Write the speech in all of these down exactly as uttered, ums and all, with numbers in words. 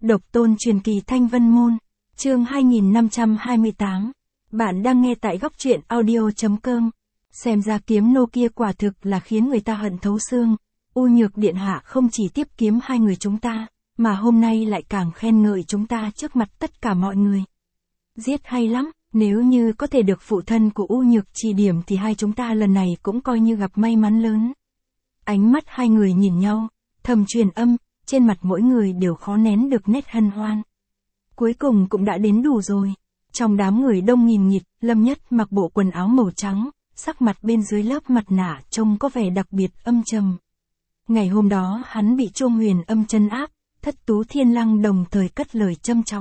Độc tôn truyền kỳ Thanh Vân Môn, chương hai nghìn năm trăm hai mươi tám. Bạn đang nghe tại góc truyện audio chấm com. Xem ra kiếm nô kia quả thực là khiến người ta hận thấu xương. U Nhược điện hạ không chỉ tiếp kiếm hai người chúng ta, mà hôm nay lại càng khen ngợi chúng ta trước mặt tất cả mọi người. Giết hay lắm, nếu như có thể được phụ thân của U Nhược chỉ điểm thì hai chúng ta lần này cũng coi như gặp may mắn lớn. Ánh mắt hai người nhìn nhau, thầm truyền âm, trên mặt mỗi người đều khó nén được nét hân hoan. Cuối cùng cũng đã đến đủ rồi. Trong đám người đông nghìn nghịt, Lâm Nhất mặc bộ quần áo màu trắng, sắc mặt bên dưới lớp mặt nạ trông có vẻ đặc biệt âm trầm. Ngày hôm đó hắn bị Trung Huyền Âm trấn áp, Thất Tú Thiên Lăng đồng thời cất lời châm chọc.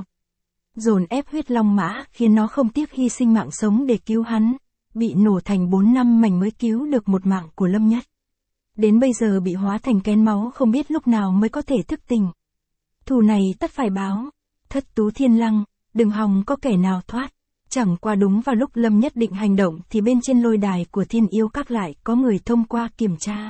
Dồn ép huyết long mã khiến nó không tiếc hy sinh mạng sống để cứu hắn, bị nổ thành bốn năm mảnh mới cứu được một mạng của Lâm Nhất. Đến bây giờ bị hóa thành kén máu không biết lúc nào mới có thể thức tỉnh. Thù này tất phải báo. Thất Tú Thiên Lăng, đừng hòng có kẻ nào thoát. Chẳng qua đúng vào lúc Lâm Nhất định hành động thì bên trên lôi đài của Thiên Yêu Các lại có người thông qua kiểm tra.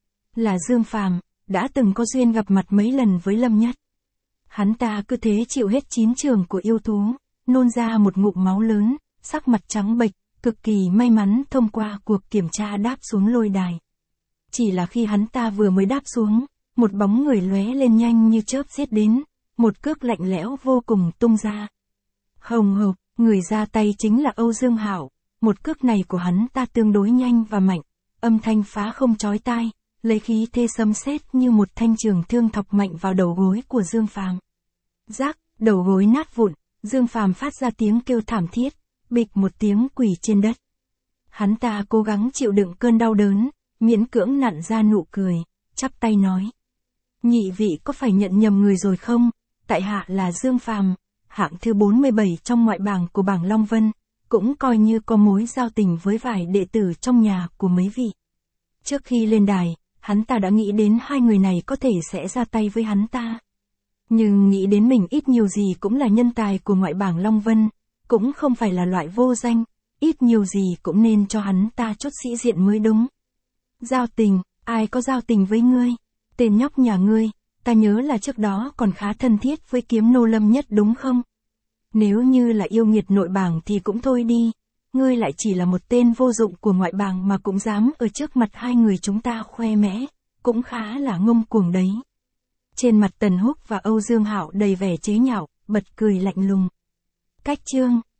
Là Dương Phàm, đã từng có duyên gặp mặt mấy lần với Lâm Nhất. Hắn ta cứ thế chịu hết chín trường của yêu thú, nôn ra một ngụm máu lớn, sắc mặt trắng bệch, cực kỳ may mắn thông qua cuộc kiểm tra đáp xuống lôi đài. Chỉ là khi hắn ta vừa mới đáp xuống, một bóng người lóe lên nhanh như chớp giết đến, một cước lạnh lẽo vô cùng tung ra. Hồng hộc, người ra tay chính là Âu Dương Hạo, một cước này của hắn ta tương đối nhanh và mạnh, âm thanh phá không chói tai, lấy khí thế sấm sét như một thanh trường thương thọc mạnh vào đầu gối của Dương Phàm. Rác, đầu gối nát vụn, Dương Phàm phát ra tiếng kêu thảm thiết, bịch một tiếng quỳ trên đất. Hắn ta cố gắng chịu đựng cơn đau đớn, miễn cưỡng nặn ra nụ cười, chắp tay nói. Nhị vị có phải nhận nhầm người rồi không? Tại hạ là Dương Phàm, hạng thứ bốn mươi bảy trong ngoại bảng của bảng Long Vân, cũng coi như có mối giao tình với vài đệ tử trong nhà của mấy vị. Trước khi lên đài, hắn ta đã nghĩ đến hai người này có thể sẽ ra tay với hắn ta. Nhưng nghĩ đến mình ít nhiều gì cũng là nhân tài của ngoại bảng Long Vân, cũng không phải là loại vô danh, ít nhiều gì cũng nên cho hắn ta chút sĩ diện mới đúng. Giao tình, ai có giao tình với ngươi? Tên nhóc nhà ngươi, ta nhớ là trước đó còn khá thân thiết với kiếm nô Lâm Nhất đúng không? Nếu như là yêu nghiệt nội bảng thì cũng thôi đi, ngươi lại chỉ là một tên vô dụng của ngoại bảng mà cũng dám ở trước mặt hai người chúng ta khoe mẽ, cũng khá là ngông cuồng đấy. Trên mặt Tần Húc và Âu Dương Hạo đầy vẻ chế nhạo, bật cười lạnh lùng. Cách chương,